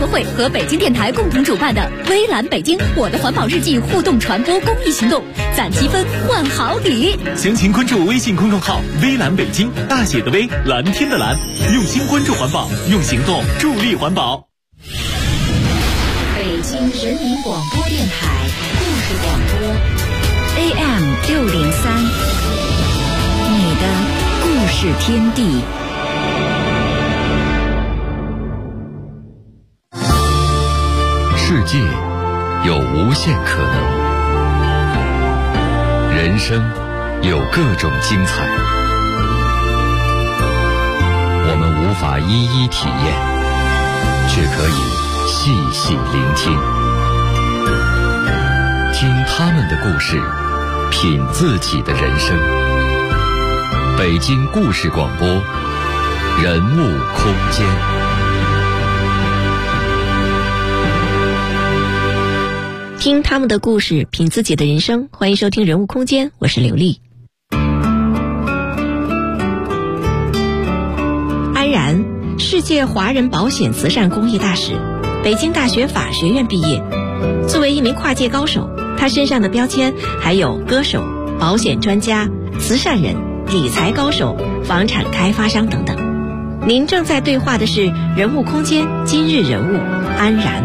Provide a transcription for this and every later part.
会和北京电台共同主办的微蓝北京我的环保日记互动传播公益行动，攒积分换好礼。 详情关注微信公众号微蓝北京，大写的微，蓝天的蓝，用心关注环保，用行动助力环保。 北京人民广播电台故事广播 AM603，你的故事天地。 世界有无限可能，人生有各种精彩，我们无法一一体验，却可以细细聆听，听他们的故事，品自己的人生。北京故事广播，人物空间。 听他们的故事，品自己的人生。欢迎收听人物空间，我是刘丽。安然，世界华人保险慈善公益大使，北京大学法学院毕业。作为一名跨界高手，他身上的标签还有歌手、保险专家、慈善人、理财高手、房产开发商等等。您正在对话的是人物空间今日人物安然。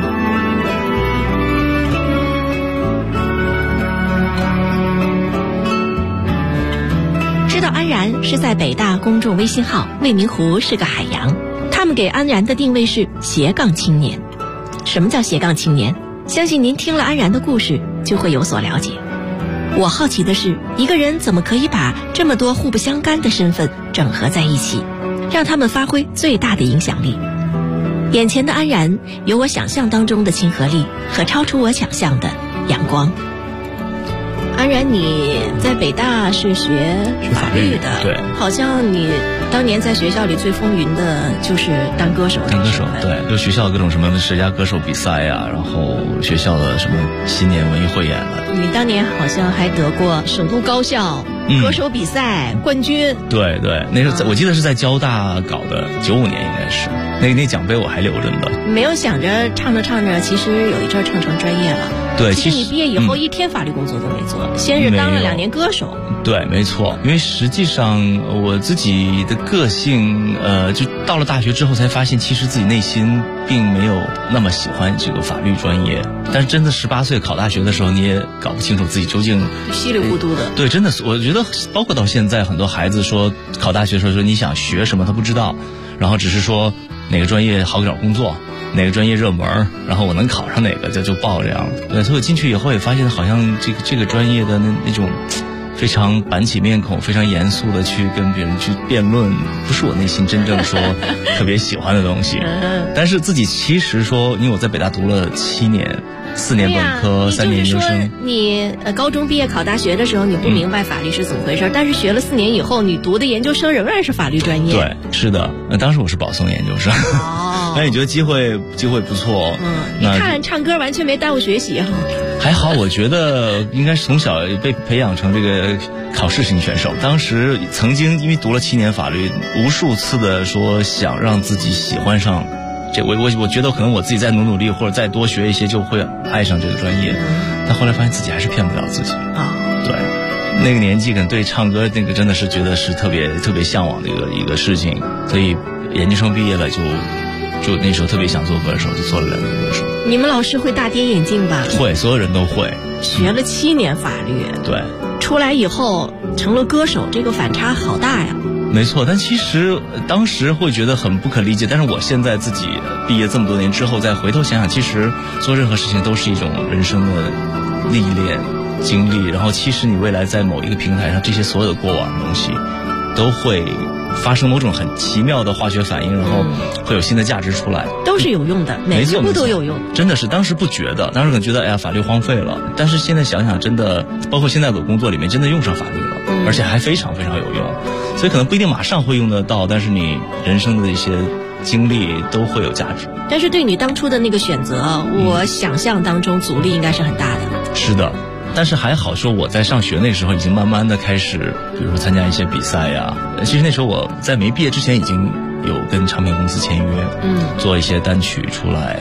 知道安然是在北大公众微信号未名湖是个海洋，他们给安然的定位是斜杠青年。什么叫斜杠青年？相信您听了安然的故事就会有所了解。我好奇的是，一个人怎么可以把这么多互不相干的身份整合在一起，让他们发挥最大的影响力？眼前的安然有我想象当中的亲和力和超出我想象的阳光。安然，你在北大是学法律的， 对， 好像你当年在学校里最风云的就是当歌手。 当歌手，对，就学校各种什么十佳歌手比赛呀，然后学校的什么新年文艺汇演了。 你当年好像还得过省都高校歌手比赛冠军。 对对，那时候我记得是在交大搞的，95年应该是。那奖杯我还留着呢。 没有想着唱着唱着，其实有一阵唱成专业了。 对， 其实你毕业以后一天法律工作都没做，先是当了2年歌手。 对，没错，因为实际上我自己的个性，就到了大学之后才发现，其实自己内心并没有那么喜欢这个法律专业。但是真的18岁考大学的时候，你也搞不清楚自己究竟稀里糊涂的。 对，真的是，我觉得包括到现在，很多孩子说考大学的时候说你想学什么，他不知道，然后只是说哪个专业好找工作，哪个专业热门，然后我能考上哪个就报这样。对，所以我进去以后也发现，好像这个专业的那种非常板起面孔、非常严肃的去跟别人去辩论，不是我内心真正说特别喜欢的东西。但是自己其实说，因为我在北大读了7年，4年本科，3年研究生。 你高中毕业考大学的时候，你不明白法律是怎么回事，但是学了4年以后，你读的研究生仍然是法律专业。 对，是的，当时我是保送研究生。那你觉得机会不错？ 你看唱歌完全没耽误学习哈。 还好，我觉得应该是从小被培养成这个考试型选手。当时曾经因为读了7年法律，无数次的说想让自己喜欢上这，我觉得可能我自己再努力或者再多学一些就会爱上这个专业。但后来发现自己还是骗不了自己啊。对，那个年纪可能对唱歌那个真的是觉得是特别特别向往的一个事情，所以研究生毕业了就那时候特别想做歌手，就做了2年歌手。 你们老师会大跌眼镜吧？ 会，所有人都会。 学了7年法律， 对， 出来以后成了歌手，这个反差好大呀。 没错，但其实当时会觉得很不可理解，但是我现在自己毕业这么多年之后再回头想想，其实做任何事情都是一种人生的历练经历，然后其实你未来在某一个平台上，这些所有的过往的东西都会发生某种很奇妙的化学反应，然后会有新的价值出来， 都是有用的，每一步都有用。 真的是当时不觉得，当时可能觉得哎呀法律荒废了，但是现在想想真的，包括现在的工作里面真的用上法律了，而且还非常非常有用。所以可能不一定马上会用得到，但是你人生的一些经历都会有价值。 但是对你当初的那个选择，我想象当中阻力应该是很大的。 是的，但是还好说我在上学那时候已经慢慢的开始，比如说参加一些比赛呀。其实那时候我在没毕业之前已经有跟唱片公司签约，做一些单曲出来，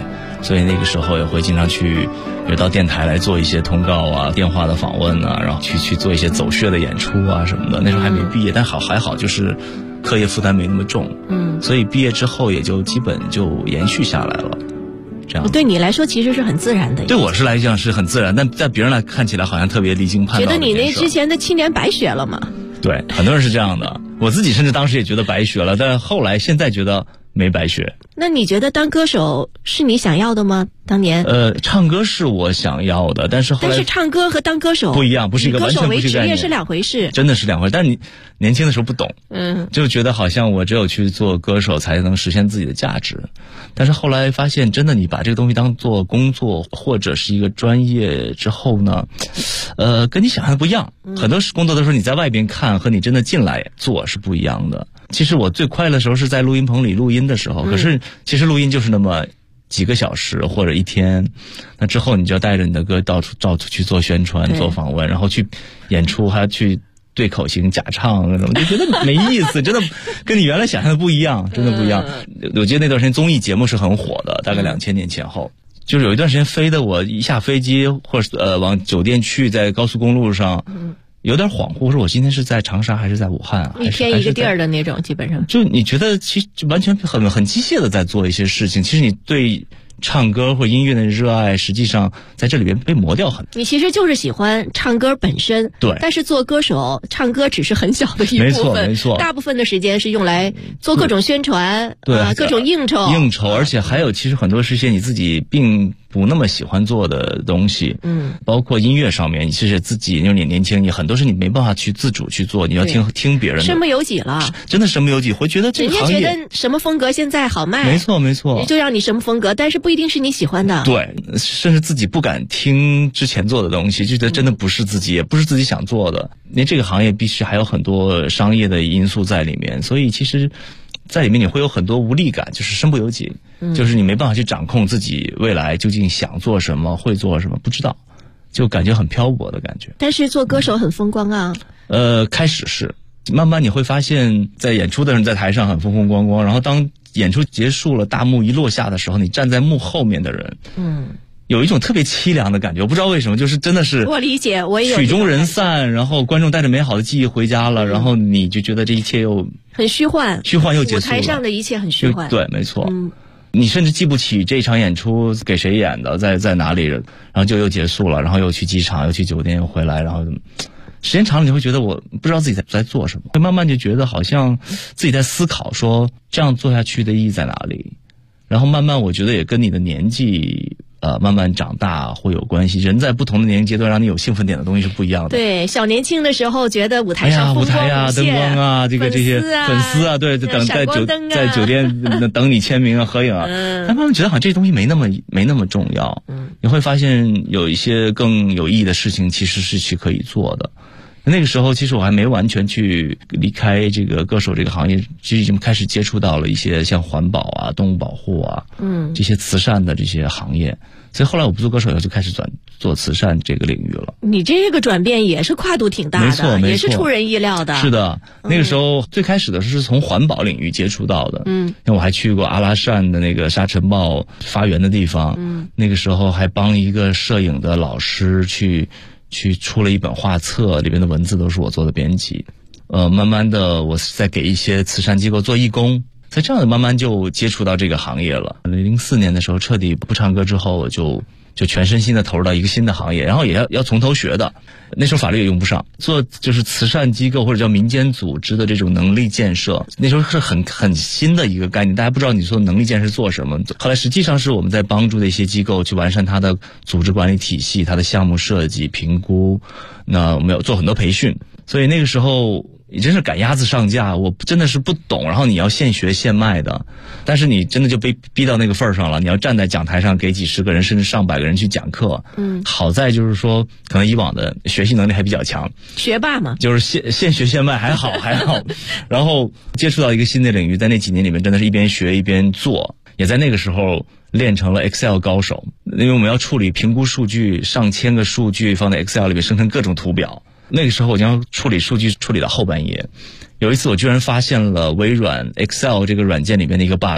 所以那个时候也会经常去到电台来做一些通告啊、电话的访问啊，然后去做一些走穴的演出啊什么的。那时候还没毕业，但还好，就是课业负担没那么重，所以毕业之后也就基本就延续下来了。这样对你来说其实是很自然的， 对我是来讲是很自然，但在别人来看起来好像特别离经叛道。 觉得你那之前的7年白学了嘛？ 对，很多人是这样的。我自己甚至当时也觉得白学了，但后来现在觉得没白学。 那你觉得当歌手是你想要的吗？当年唱歌是我想要的，但是唱歌和当歌手不一样，不是一个完全不是一个概念。歌手为职业是两回事， 真的是两回事。但你年轻的时候不懂，就觉得好像我只有去做歌手才能实现自己的价值。但是后来发现，真的你把这个东西当做工作或者是一个专业之后呢，跟你想象的不一样。很多工作的时候你在外边看和你真的进来做是不一样的。其实我最快乐的时候是在录音棚里录音的时候，可是其实录音就是那么几个小时或者一天，那之后你就要带着你的歌到处去做宣传、做访问，然后去演出，还要去对口型假唱那种，就觉得没意思，真的跟你原来想象的不一样，真的不一样。我记得那段时间综艺节目是很火的，大概2000年前后，就是有一段时间飞的我一下飞机或者往酒店去，在高速公路上。有点恍惚，说我今天是在长沙还是在武汉啊？ 一天一个地儿的那种，基本上。 就你觉得其实完全很机械的在做一些事情，其实你对唱歌或音乐的热爱，实际上在这里边被磨掉很多。 你其实就是喜欢唱歌本身， 对。 但是做歌手，唱歌只是很小的一部分， 没错。 大部分的时间是用来做各种宣传， 对， 各种应酬， 而且还有其实很多是些你自己并不那么喜欢做的东西，包括音乐上面，其实自己因为你年轻，你很多事你没办法去自主去做，你要听别人的， 身不由己了， 真的身不由己，会觉得这个行业， 人家觉得什么风格现在好卖， 没错， 就让你什么风格，但是不一定是你喜欢的， 对，甚至自己不敢听之前做的东西，就觉得真的不是自己，也不是自己想做的，因为这个行业必须还有很多商业的因素在里面，所以其实在里面你会有很多无力感，就是身不由己，就是你没办法去掌控自己未来究竟想做什么，会做什么，不知道，就感觉很漂泊的感觉。 但是做歌手很风光啊。 开始是，慢慢你会发现，在演出的人在台上很风风光光，然后当演出结束了，大幕一落下的时候，你站在幕后面的人，有一种特别凄凉的感觉，我不知道为什么，就是真的是我理解，我也有曲终人散，然后观众带着美好的记忆回家了，然后你就觉得这一切又很虚幻又结束了， 舞台上的一切很虚幻， 对，没错。你甚至记不起这场演出给谁演的，在哪里，然后就又结束了，然后又去机场，又去酒店，又回来，然后时间长了你会觉得我不知道自己在做什么，会慢慢就觉得好像自己在思考说这样做下去的意义在哪里，然后慢慢我觉得也跟你的年纪慢慢长大会有关系，人在不同的年龄阶段让你有兴奋点的东西是不一样的。 对，小年轻的时候觉得舞台上舞台啊、灯光啊，这些粉丝啊，对，等在酒店等你签名啊、合影啊，但慢慢觉得好像这些东西没那么重要。你会发现有一些更有意义的事情其实是可以做的。那个时候其实我还没完全去离开这个歌手这个行业，其实已经开始接触到了一些像环保啊、动物保护啊，这些慈善的这些行业。所以后来我不做歌手以后就开始转做慈善这个领域了。 你这个转变也是跨度挺大的， 没错， 也是出人意料的。 是的，那个时候最开始的是从环保领域接触到的。因为我还去过阿拉善的那个沙尘暴发源的地方。那个时候还帮一个摄影的老师去出了一本画册，里边的文字都是我做的编辑。慢慢的我在给一些慈善机构做义工。所以这样的慢慢就接触到这个行业了。04年的时候彻底不唱歌之后，我就全身心的投入到一个新的行业，然后也要从头学的。那时候法律也用不上，做就是慈善机构或者叫民间组织的这种能力建设，那时候是很新的一个概念，大家不知道你说能力建设做什么。后来实际上是我们在帮助的一些机构去完善它的组织管理体系、它的项目设计、评估，那我们要做很多培训。所以那个时候你真是赶鸭子上架，我真的是不懂，然后你要现学现卖的，但是你真的就被逼到那个份儿上了，你要站在讲台上给几十个人甚至上百个人去讲课。好在就是说可能以往的学习能力还比较强， 学霸嘛， 就是现学现卖还好然后接触到一个新的领域，在那几年里面真的是一边学一边做，也在那个时候练成了 Excel 高手，因为我们要处理评估数据，上千个数据放在 Excel 里面生成各种图表。那个时候我将处理数据处理到后半夜，有一次我居然发现了微软 Excel 这个软件里面的一个 bug，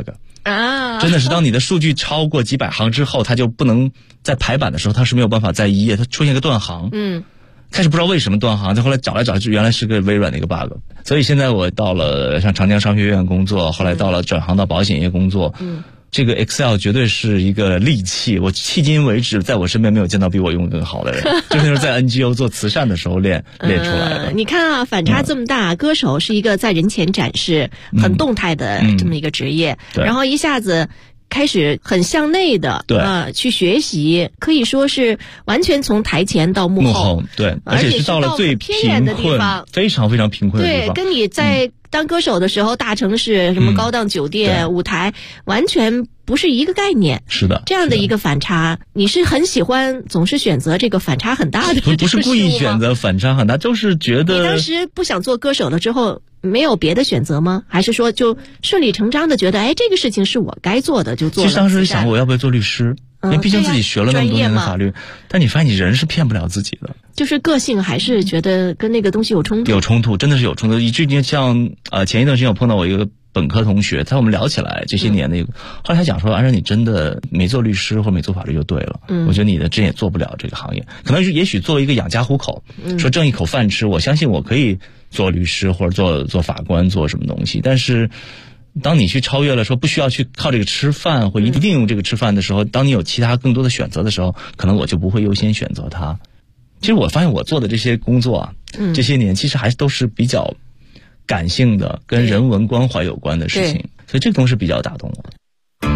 啊， 真的是当你的数据超过几百行之后，它就不能在排版的时候，它是没有办法在一页，它出现一个断行。开始不知道为什么断行，再后来找来找去，原来是个微软的一个 bug。所以现在我到了像长江商学院工作，后来到了转行到保险业工作。这个 Excel 绝对是一个利器，我迄今为止在我身边没有见到比我用更好的人，就是那时候在 NGO 做慈善的时候练出来的。 你看啊，反差这么大，歌手是一个在人前展示很动态的这么一个职业，然后一下子开始很向内的去学习，可以说是完全从台前到幕后， 对，而且是到了最偏远的地方， 非常非常贫困的地方。 对，跟你在当歌手的时候，大城市什么高档酒店、舞台，完全不是一个概念。 是的， 这样的一个反差，你是很喜欢，总是选择这个反差很大的。 不是故意选择反差很大，就是觉得。 你当时不想做歌手了之后，没有别的选择吗？还是说就顺理成章的觉得，哎，这个事情是我该做的，就做了？ 其实当时想，我要不要做律师？因为毕竟自己学了那么多年的法律，但你发现你人是骗不了自己的， 就是个性还是觉得跟那个东西有冲突， 真的是有冲突。以至于像前一段时间我碰到我一个本科同学，我们聊起来这些年的一个，后来他讲说，安然你真的没做律师或者没做法律就对了。我觉得你的真也做不了这个行业，可能也许作为一个养家糊口，说挣一口饭吃，我相信我可以做律师或者做法官做什么东西，但是。当你去超越了说不需要去靠这个吃饭或一定用这个吃饭的时候，当你有其他更多的选择的时候，可能我就不会优先选择它。其实我发现我做的这些工作啊，这些年其实还都是比较感性的，跟人文关怀有关的事情，所以这个东西比较打动我。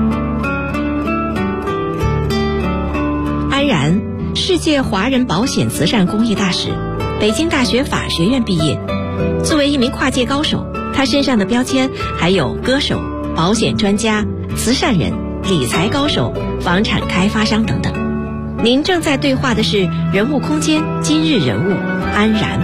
安然，世界华人保险慈善公益大使，北京大学法学院毕业。作为一名跨界高手，他身上的标签还有歌手、保险专家、慈善人、理财高手、房产开发商等等。您正在对话的是人物空间今日人物安然。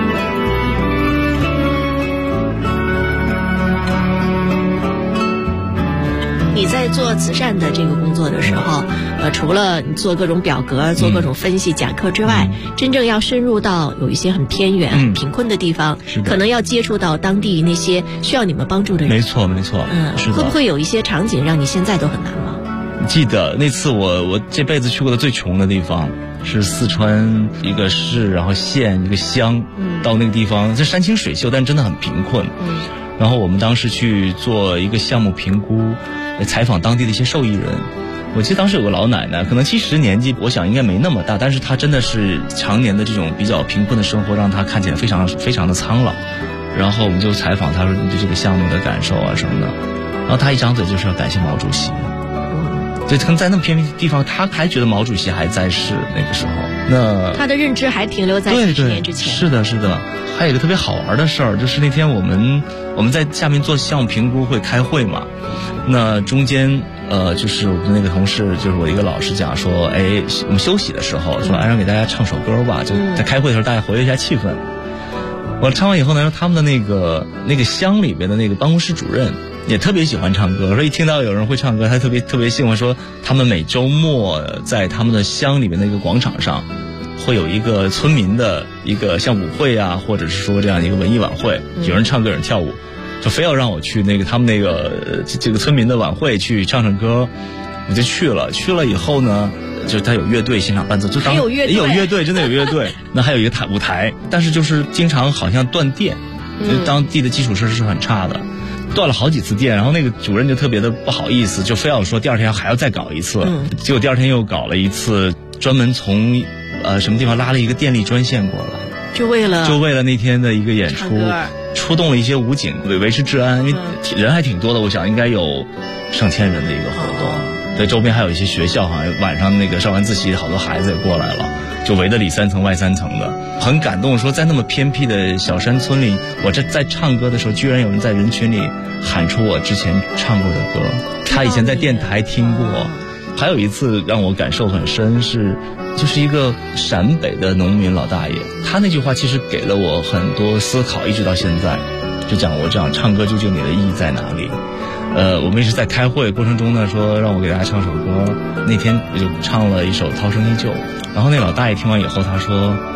你在做慈善的这个工作的时候，除了你做各种表格、做各种分析、讲课之外，真正要深入到有一些很偏远、很贫困的地方，可能要接触到当地那些需要你们帮助的人。 没错，是的。 会不会有一些场景让你现在都很难忘？ 记得那次我这辈子去过的最穷的地方是四川一个市，然后县一个乡，到那个地方，这山清水秀，但真的很贫困。然后我们当时去做一个项目评估。采访当地的一些受益人，我记得当时有个老奶奶，可能70年纪，我想应该没那么大，但是她真的是常年的这种比较贫困的生活，让她看起来非常非常的苍老。然后我们就采访她说你对这个项目的感受啊什么的，然后她一张嘴就是要感谢毛主席。所以可能在那么偏僻的地方，她还觉得毛主席还在世那个时候，那她的认知还停留在70年之前。 是的。还有一个特别好玩的事儿，就是那天我们在下面做项目评估会开会嘛。那中间就是我们那个同事，就是我一个老师讲说，哎，我们休息的时候说，安然给大家唱首歌吧，就在开会的时候大家活跃一下气氛。我唱完以后呢，他们的那个乡里边的那个办公室主任也特别喜欢唱歌，说一听到有人会唱歌，他特别兴奋，说他们每周末在他们的乡里面的一个广场上会有一个村民的一个像舞会啊，或者是说这样一个文艺晚会，有人唱歌有人跳舞。就非要让我去他们那个这个村民的晚会去唱歌，我就去了以后呢，就他有乐队现场伴奏，就有乐队，真的有乐队。那还有一个舞台，但是就是经常好像断电，当地的基础设施是很差的，断了好几次电，然后那个主任就特别的不好意思，就非要说第二天还要再搞一次，结果第二天又搞了一次，专门从什么地方拉了一个电力专线过来， 就为了那天的一个演出。出动了一些武警维持治安，因为人还挺多的，我想应该有上千人的一个活动。对，周边还有一些学校，好像晚上那个上完自习，好多孩子也过来了，就围得里3层外3层的，很感动。说在那么偏僻的小山村里，我这在唱歌的时候，居然有人在人群里喊出我之前唱过的歌，他以前在电台听过。还有一次让我感受很深就是一个陕北的农民老大爷，他那句话其实给了我很多思考，一直到现在，就讲我这样唱歌究竟你的意义在哪里？我们一直在开会过程中呢，说让我给大家唱首歌，那天我就唱了一首《涛声依旧》，然后那老大爷听完以后他说，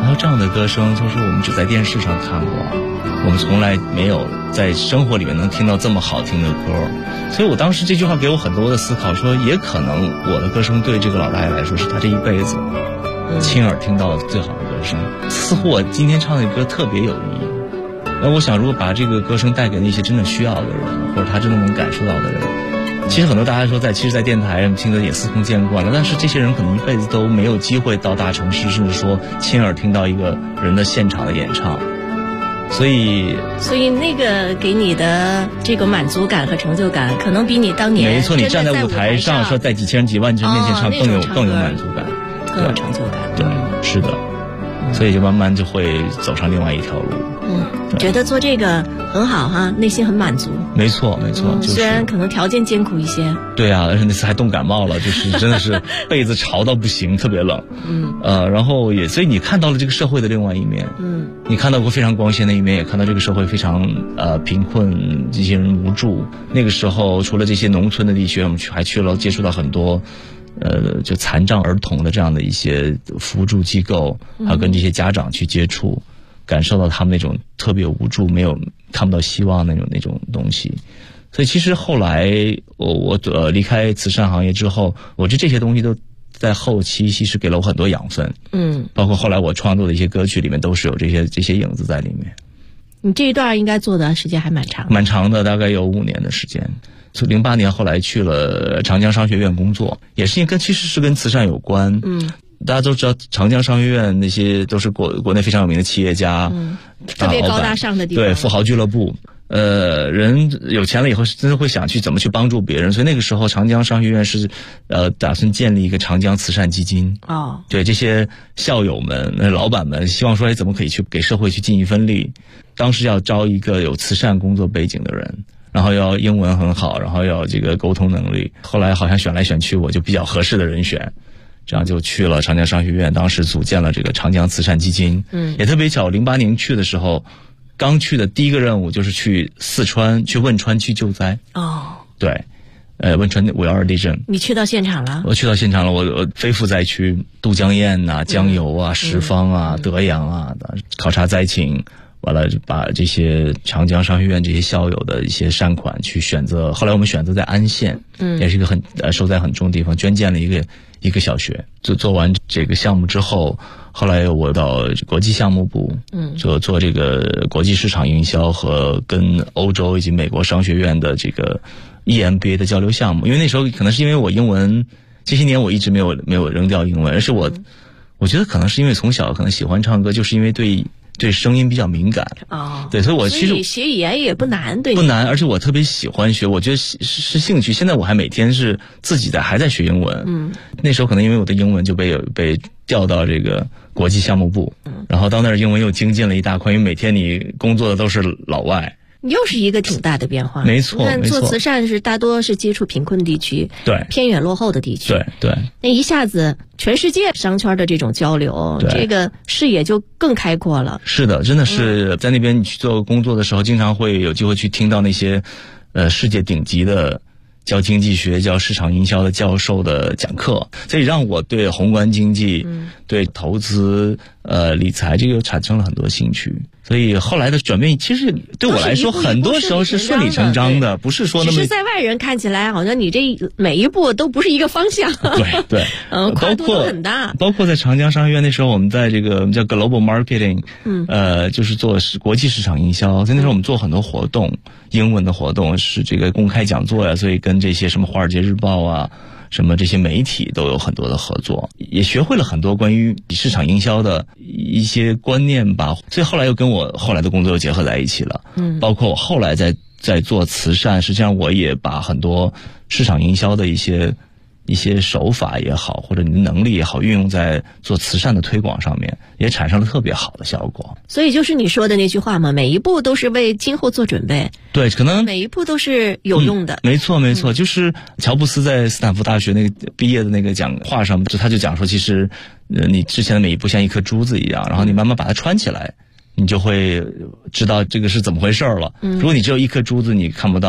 他说这样的歌声，他说我们只在电视上看过，我们从来没有在生活里面能听到这么好听的歌。所以我当时这句话给我很多的思考，说也可能我的歌声对这个老大爷来说是他这一辈子亲耳听到的最好的歌声。似乎我今天唱的歌特别有意义。那我想如果把这个歌声带给那些真的需要的人，或者他真的能感受到的人，其实很多大家说在电台上听的也司空见惯了，但是这些人可能一辈子都没有机会到大城市，甚至说亲耳听到一个人的现场的演唱。所以那个给你的这个满足感和成就感，可能比你当年没错，你站在舞台上说在几千人几万人面前唱更有满足感， 更有成就感。 对，是的，所以就慢慢就会走上另外一条路。 觉得做这个很好哈，内心很满足。没错， 就是虽然可能条件艰苦一些。 对啊，而且那次还冻感冒了，就是真的是被子潮到不行，特别冷。然后所以你看到了这个社会的另外一面。你看到过非常光鲜的一面，也看到这个社会非常贫困，这些人无助。那个时候除了这些农村的地区，我们还接触到很多就残障儿童的这样的一些扶助机构，还有跟这些家长去接触。感受到他们那种特别无助，看不到希望那种东西。所以其实后来我离开慈善行业之后，我觉得这些东西都在后期其实给了我很多养分。包括后来我创作的一些歌曲里面都是有这些影子在里面。 你这一段应该做的时间还蛮长的，大概有5年的时间。从08年后来去了长江商学院工作，也是其实是跟慈善有关。大家都知道长江商学院那些都是国内非常有名的企业家， 特别高大上的地方， 对，富豪俱乐部。人有钱了以后真的会想去怎么去帮助别人，所以那个时候长江商学院是打算建立一个长江慈善基金。对，这些校友们、老板们希望说怎么可以去给社会去尽一份力。当时要招一个有慈善工作背景的人，然后要英文很好，然后要这个沟通能力。后来好像选来选去，我就比较合适的人选。这样就去了长江商学院，当时组建了这个长江慈善基金。也特别巧，08年去的时候，刚去的第一个任务就是去四川，去汶川去救灾。对，汶川5.12地震。 你去到现场了？ 我去到现场了，我飞赴灾区，都江堰啊、江油啊、什邡啊、德阳啊，考察灾情。完了，把这些长江商学院这些校友的一些善款去选择，后来我们选择在安县，也是一个受灾很重的地方，捐建了一个小学。做完这个项目之后，后来我到国际项目部，做这个国际市场营销和跟欧洲以及美国商学院的这个 EMBA 的交流项目。因为那时候可能是因为我英文这些年我一直没有扔掉英文，而是我觉得可能是因为从小可能喜欢唱歌，就是因为对声音比较敏感。对，所以我其实学语言也不难，对， 不难，而且我特别喜欢学，我觉得是兴趣。现在我还每天是自己还在学英文。那时候可能因为我的英文就被调到这个国际项目部，然后到那儿英文又精进了一大块，因为每天你工作的都是老外。 又是一个挺大的变化。 没错， 做慈善大多是接触贫困地区， 对， 偏远落后的地区， 对。 那一下子全世界商圈的这种交流，这个视野就更开阔了。 是的，真的是在那边你去做工作的时候，经常会有机会去听到那些世界顶级的教经济学、教市场营销的教授的讲课，所以让我对宏观经济、对投资、理财这个产生了很多兴趣。所以后来的转变，其实对我来说，很多时候是顺理成章的，不是说那么。 只是在外人看起来，好像你这每一步都不是一个方向。 对， 跨度都很大。 包括在长江商学院那时候，我们在这个我们叫 global marketing，就是做国际市场营销。在那时候我们做很多活动，英文的活动是这个公开讲座呀，所以跟这些什么《华尔街日报》啊。什么这些媒体都有很多的合作，也学会了很多关于市场营销的一些观念吧。所以后来又跟我后来的工作又结合在一起了。包括我后来在做慈善，实际上我也把很多市场营销的一些手法也好，或者你的能力也好，运用在做慈善的推广上面，也产生了特别好的效果。 所以就是你说的那句话嘛，每一步都是为今后做准备。 对，可能每一步都是有用的。 没错，就是乔布斯在斯坦福大学那个毕业的那个讲话上，他就讲说，其实你之前的每一步像一颗珠子一样，然后你慢慢把它穿起来，你就会知道这个是怎么回事了。如果你只有一颗珠子，你看不到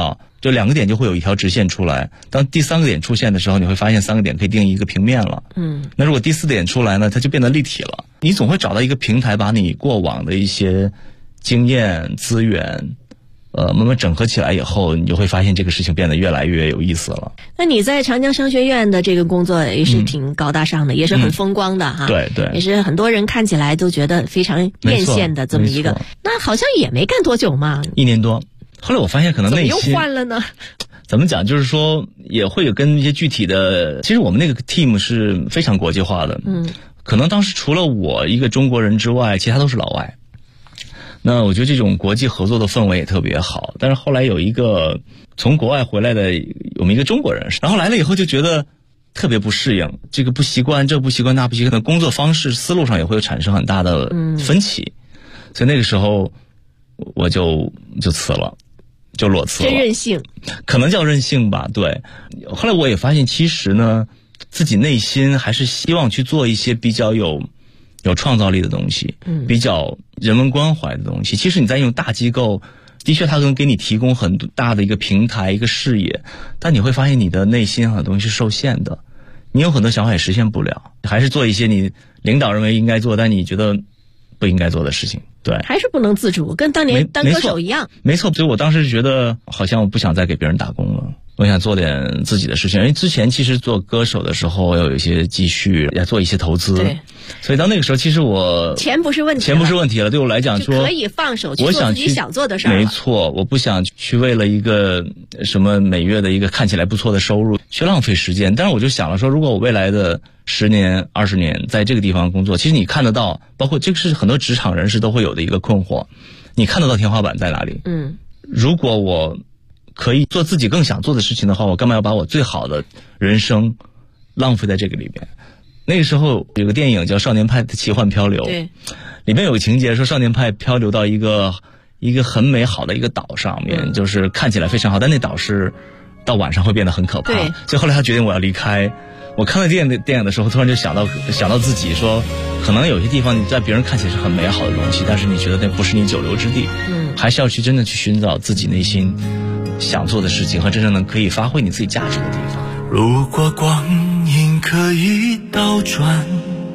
就2个点就会有一条直线出来。当第3个点出现的时候，你会发现3个点可以定义一个平面了。那如果第4点出来呢，它就变得立体了。你总会找到一个平台，把你过往的一些经验资源慢慢整合起来以后，你就会发现这个事情变得越来越有意思了。 那你在长江商学院的这个工作也是挺高大上的，也是很风光的哈。 对对， 也是很多人看起来都觉得非常艳羡的这么一个。那好像也没干多久嘛，1 年多。后来我发现可能内心怎么又换了呢？ 怎么讲？就是说也会有跟一些具体的，其实我们那个 team 是非常国际化的。可能当时除了我一个中国人之外，其他都是老外。那我觉得这种国际合作的氛围也特别好，但是后来有一个从国外回来的我们一个中国人，然后来了以后就觉得特别不适应，这个不习惯，这不习惯那不习惯，工作方式思路上也会产生很大的分歧，所以那个时候我就辞了，就裸辞了。 真任性， 可能叫任性吧。对，后来我也发现其实呢自己内心还是希望去做一些比较有创造力的东西，比较人文关怀的东西。其实你在用大机构，的确它能给你提供很大的一个平台一个视野，但你会发现你的内心很多东西是受限的，你有很多想法也实现不了，还是做一些你领导认为应该做但你觉得不应该做的事情。对， 还是不能自主，跟当年当歌手一样。 没错，所以我当时觉得好像我不想再给别人打工了，我想做点自己的事情。因为之前其实做歌手的时候要有一些积蓄，要做一些投资， 对， 所以到那个时候其实我钱不是问题了。对我来讲说可以放手去做自己想做的事儿。 没错，我不想去为了一个什么每月的一个看起来不错的收入去浪费时间。但是我就想了说，如果我未来的10年20年在这个地方工作，其实你看得到，包括这个是很多职场人士都会有的一个困惑，你看得到天花板在哪里。如果我可以做自己更想做的事情的话，我干嘛要把我最好的人生浪费在这个里边。那个时候有个电影叫《少年派的奇幻漂流》， 对， 里面有个情节说少年派漂流到一个很美好的一个岛上面，就是看起来非常好，但那岛是到晚上会变得很可怕。 对， 所以后来他决定我要离开。我看到电影的时候，突然就想到自己说，可能有些地方你在别人看起来是很美好的东西，但是你觉得那不是你久留之地。还是要去真的去寻找自己内心想做的事情和真正能可以发挥你自己价值的地方。 如果光阴可以倒转，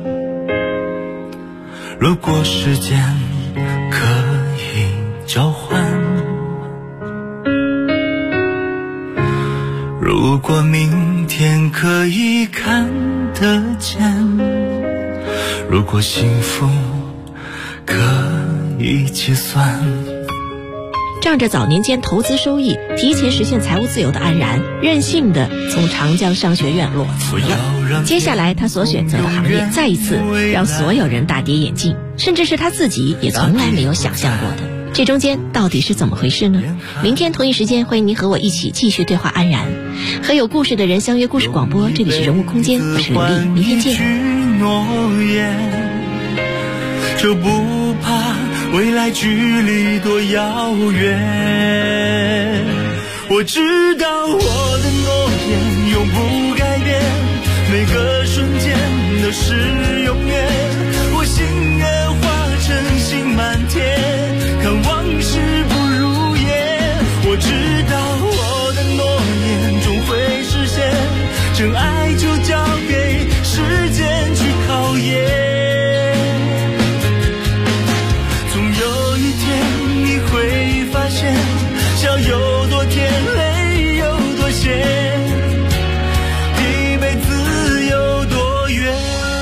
如果时间可以交换，如果明天可以看得见，如果幸福可以计算。 仗着早年间投资收益提前实现财务自由的安然，任性的从长江商学院裸辞了。接下来他所选择的行业再一次让所有人大跌眼镜，甚至是他自己也从来没有想象过的。这中间到底是怎么回事呢？明天同一时间，欢迎您和我一起继续对话安然，和有故事的人相约故事广播。这里是人物空间，我是刘丽，明天见。 就不怕未来距离多遥远。我知道我的诺言永不改变，每个瞬间都是永远。我心愿化成星满天，看往事不如烟。我知道我的诺言终会实现，真爱就交给时间去考验。笑有多甜，泪有多咸，一辈子有多远。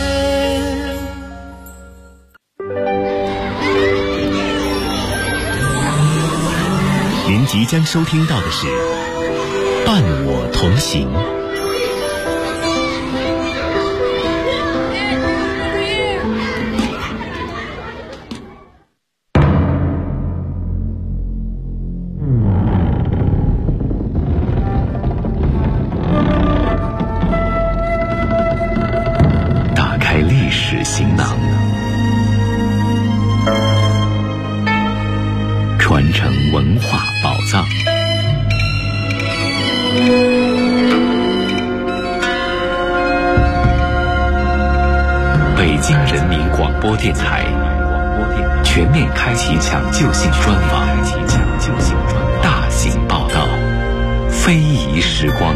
您即将收听到的是《伴我同行》。行囊，传承文化宝藏。北京人民广播电台全面开启抢救性专访，大型报道。 非遗时光。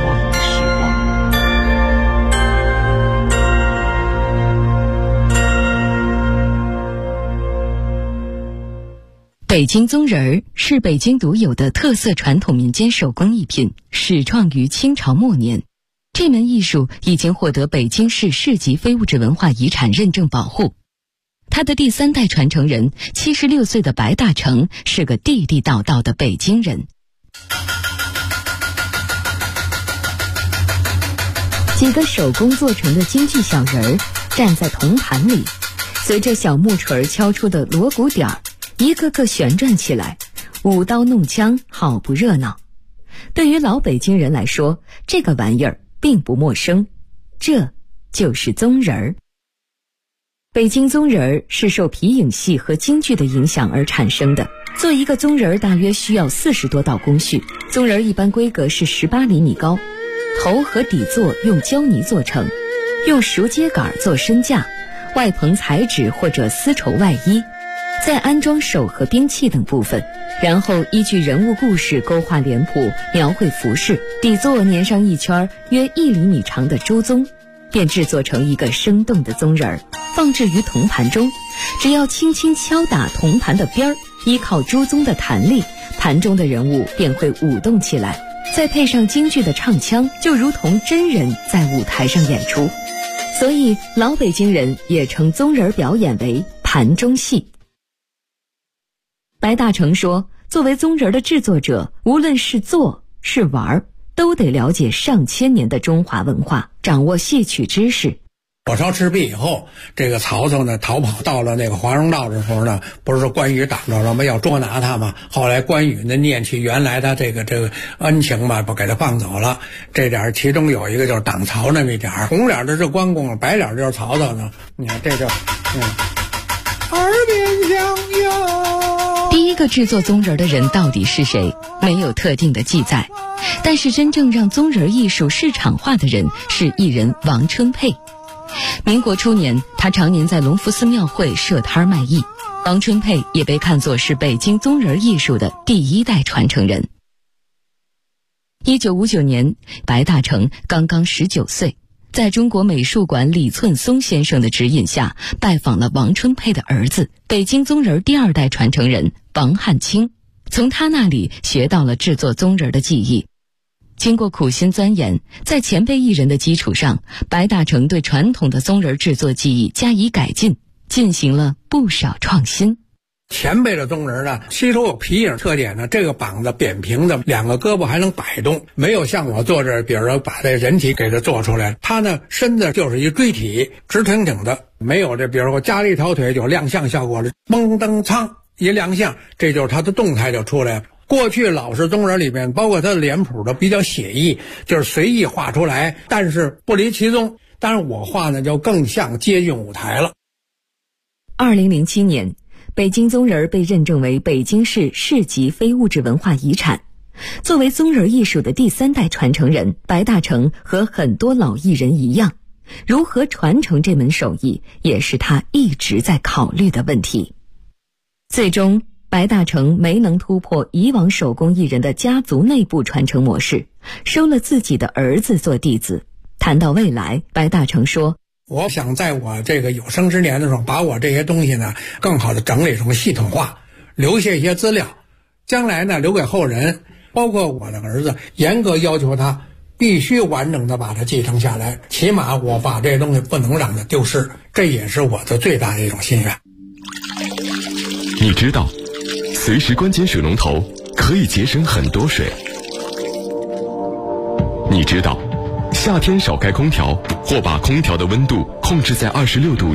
北京宗仁儿是北京独有的特色传统民间手工艺品，始创于清朝末年。这门艺术已经获得北京市市级非物质文化遗产认证保护。他的第3代传承人76岁的白大成是个地地道道的北京人。几个手工做成的京剧小人儿站在铜盘里，随着小木锤敲出的锣鼓点儿，一个个旋转起来，舞刀弄枪，好不热闹。对于老北京人来说，这个玩意儿并不陌生，这就是宗仁儿。北京宗仁儿是受皮影戏和京剧的影响而产生的。做一个宗仁儿大约需要40多道工序。宗仁儿一般规格是18厘米高，头和底座用胶泥做成，用熟秸秆做身架，外棚彩纸或者丝绸外衣，再安装手和兵器等部分，然后依据人物故事勾画脸谱，描绘服饰，底座粘上一圈约1厘米长的朱宗，便制作成一个生动的宗仁儿，放置于铜盘中。只要轻轻敲打铜盘的边儿，依靠朱宗的弹力，盘中的人物便会舞动起来，再配上京剧的唱腔，就如同真人在舞台上演出。所以老北京人也称宗仁儿表演为盘中戏。白大成说，作为宗仁儿的制作者，无论是做是玩，都得了解上千年的中华文化，掌握戏曲知识。 火烧赤壁以后，这个曹操呢逃跑到了那个华容道的时候呢，不是说关羽挡着了吗？要捉拿他嘛。后来关羽呢念起原来他这个恩情嘛，不给他放走了。这点其中有一个就是挡曹那么一点，红脸的是关公，白脸就是曹操呢。你看这就耳边响哟。 第一个制作宗仁儿的人到底是谁？没有特定的记载。但是真正让宗仁儿艺术市场化的人是艺人王春佩。民国初年，他常年在隆福寺庙会设摊卖艺。王春佩也被看作是北京宗仁儿艺术的第1代传承人。1959年，白大成刚刚19岁，在中国美术馆李寸松先生的指引下，拜访了王春佩的儿子，北京宗仁儿第2代传承人王汉卿，从他那里学到了制作宗仁儿的技艺。经过苦心钻研，在前辈艺人的基础上，白大成对传统的宗仁儿制作技艺加以改进，进行了不少创新。 前辈的宗仁儿呢，吸收有皮影特点呢，这个膀子扁平的，2个胳膊还能摆动，没有像我做这，比如说把这人体给它做出来，他呢身子就是一锥体，直挺挺的，没有这，比如说加了一条腿就亮相效果了，嘣噔噌一亮相，这就是他的动态就出来了。过去老式宗仁里面，包括他的脸谱都比较写意，就是随意画出来，但是不离其宗。但是我画呢，就更像接近舞台了。 2007年，北京宗仁儿被认证为北京市市级非物质文化遗产。作为宗仁儿艺术的第3代传承人，白大成和很多老艺人一样，如何传承这门手艺，也是他一直在考虑的问题。最终，白大成没能突破以往手工艺人的家族内部传承模式，收了自己的儿子做弟子。谈到未来，白大成说， 我想在我这个有生之年的时候，把我这些东西呢更好的整理成系统化，留下一些资料，将来呢留给后人，包括我的儿子，严格要求他必须完整的把它继承下来，起码我把这些东西不能让它丢失，这也是我的最大的一种心愿。 你知道随时关紧水龙头可以节省很多水。你知道夏天少开空调，或把空调的温度控制在26度